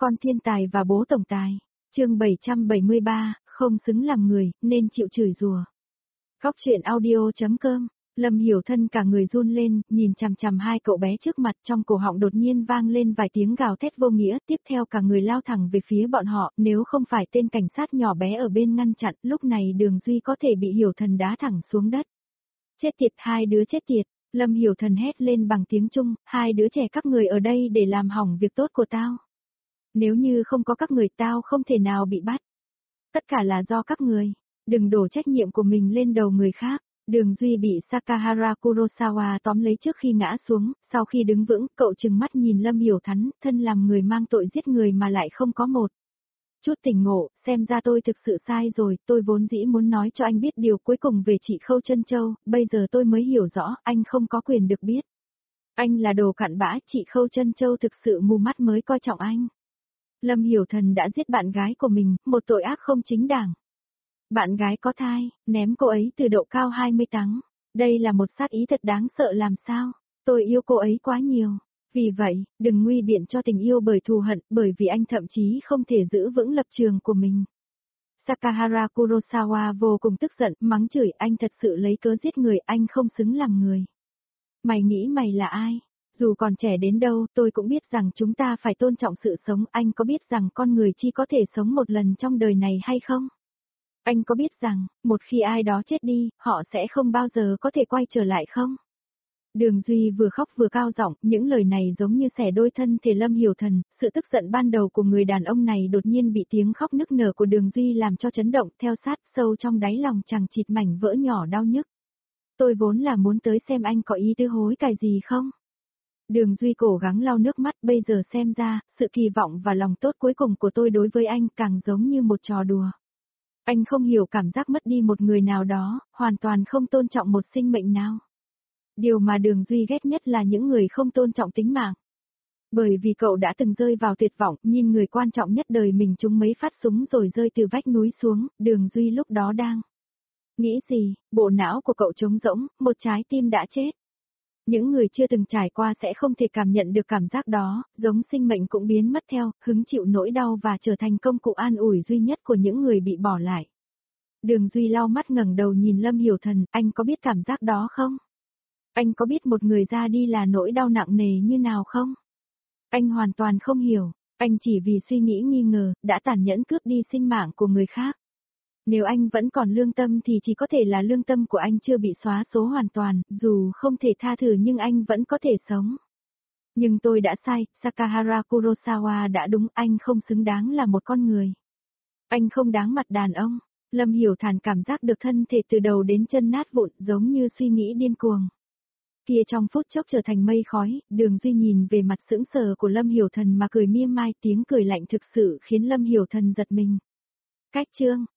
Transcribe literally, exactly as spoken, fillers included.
con thiên tài và bố tổng tài. Chương bảy trăm bảy mươi ba, không xứng làm người, nên chịu chửi rủa. Góc truyện audio chấm com. Lâm Hiểu Thân cả người run lên, nhìn chằm chằm hai cậu bé trước mặt, trong cổ họng đột nhiên vang lên vài tiếng gào thét vô nghĩa, tiếp theo cả người lao thẳng về phía bọn họ, nếu không phải tên cảnh sát nhỏ bé ở bên ngăn chặn, lúc này Đường Duy có thể bị Hiểu Thần đá thẳng xuống đất. Chết tiệt, hai đứa chết tiệt, Lâm Hiểu Thần hét lên bằng tiếng Trung, hai đứa trẻ các người ở đây để làm hỏng việc tốt của tao. Nếu như không có các người tao không thể nào bị bắt. Tất cả là do các người, đừng đổ trách nhiệm của mình lên đầu người khác. Đường Duy bị Sakahara Kurosawa tóm lấy trước khi ngã xuống, sau khi đứng vững, cậu trừng mắt nhìn Lâm Hiểu Thắn, thân làm người mang tội giết người mà lại không có một chút tỉnh ngộ, xem ra tôi thực sự sai rồi, tôi vốn dĩ muốn nói cho anh biết điều cuối cùng về chị Khâu Trân Châu, bây giờ tôi mới hiểu rõ, anh không có quyền được biết. Anh là đồ cặn bã, chị Khâu Trân Châu thực sự mù mắt mới coi trọng anh. Lâm Hiểu Thần đã giết bạn gái của mình, một tội ác không chính đáng. Bạn gái có thai, ném cô ấy từ độ cao hai mươi tắng. Đây là một sát ý thật đáng sợ làm sao. Tôi yêu cô ấy quá nhiều. Vì vậy, đừng nguy biện cho tình yêu bởi thù hận, bởi vì anh thậm chí không thể giữ vững lập trường của mình. Sakahara Kurosawa vô cùng tức giận, mắng chửi anh thật sự lấy cớ giết người, anh không xứng làm người. Mày nghĩ mày là ai? Dù còn trẻ đến đâu, tôi cũng biết rằng chúng ta phải tôn trọng sự sống, anh có biết rằng con người chỉ có thể sống một lần trong đời này hay không? Anh có biết rằng, một khi ai đó chết đi, họ sẽ không bao giờ có thể quay trở lại không? Đường Duy vừa khóc vừa cao giọng, những lời này giống như xẻ đôi thân thể Lâm Hiểu Thần, sự tức giận ban đầu của người đàn ông này đột nhiên bị tiếng khóc nức nở của Đường Duy làm cho chấn động, theo sát sâu trong đáy lòng chằng chịt mảnh vỡ nhỏ đau nhức. Tôi vốn là muốn tới xem anh có ý tư hối cải gì không? Đường Duy cố gắng lau nước mắt, bây giờ xem ra, sự kỳ vọng và lòng tốt cuối cùng của tôi đối với anh càng giống như một trò đùa. Anh không hiểu cảm giác mất đi một người nào đó, hoàn toàn không tôn trọng một sinh mệnh nào. Điều mà Đường Duy ghét nhất là những người không tôn trọng tính mạng. Bởi vì cậu đã từng rơi vào tuyệt vọng, nhìn người quan trọng nhất đời mình trúng mấy phát súng rồi rơi từ vách núi xuống, Đường Duy lúc đó đang nghĩ gì, bộ não của cậu trống rỗng, một trái tim đã chết. Những người chưa từng trải qua sẽ không thể cảm nhận được cảm giác đó, giống sinh mệnh cũng biến mất theo, hứng chịu nỗi đau và trở thành công cụ an ủi duy nhất của những người bị bỏ lại. Đường Duy lau mắt ngẩng đầu nhìn Lâm Hiểu Thần, anh có biết cảm giác đó không? Anh có biết một người ra đi là nỗi đau nặng nề như nào không? Anh hoàn toàn không hiểu, anh chỉ vì suy nghĩ nghi ngờ, đã tàn nhẫn cướp đi sinh mạng của người khác. Nếu anh vẫn còn lương tâm thì chỉ có thể là lương tâm của anh chưa bị xóa số hoàn toàn, dù không thể tha thứ nhưng anh vẫn có thể sống. Nhưng tôi đã sai, Sakahara Kurosawa đã đúng, anh không xứng đáng là một con người. Anh không đáng mặt đàn ông. Lâm Hiểu Thần cảm giác được thân thể từ đầu đến chân nát vụn, giống như suy nghĩ điên cuồng. Kia trong phút chốc trở thành mây khói, Đường Duy nhìn về mặt sững sờ của Lâm Hiểu Thần mà cười mỉa mai, tiếng cười lạnh thực sự khiến Lâm Hiểu Thần giật mình. Cách chương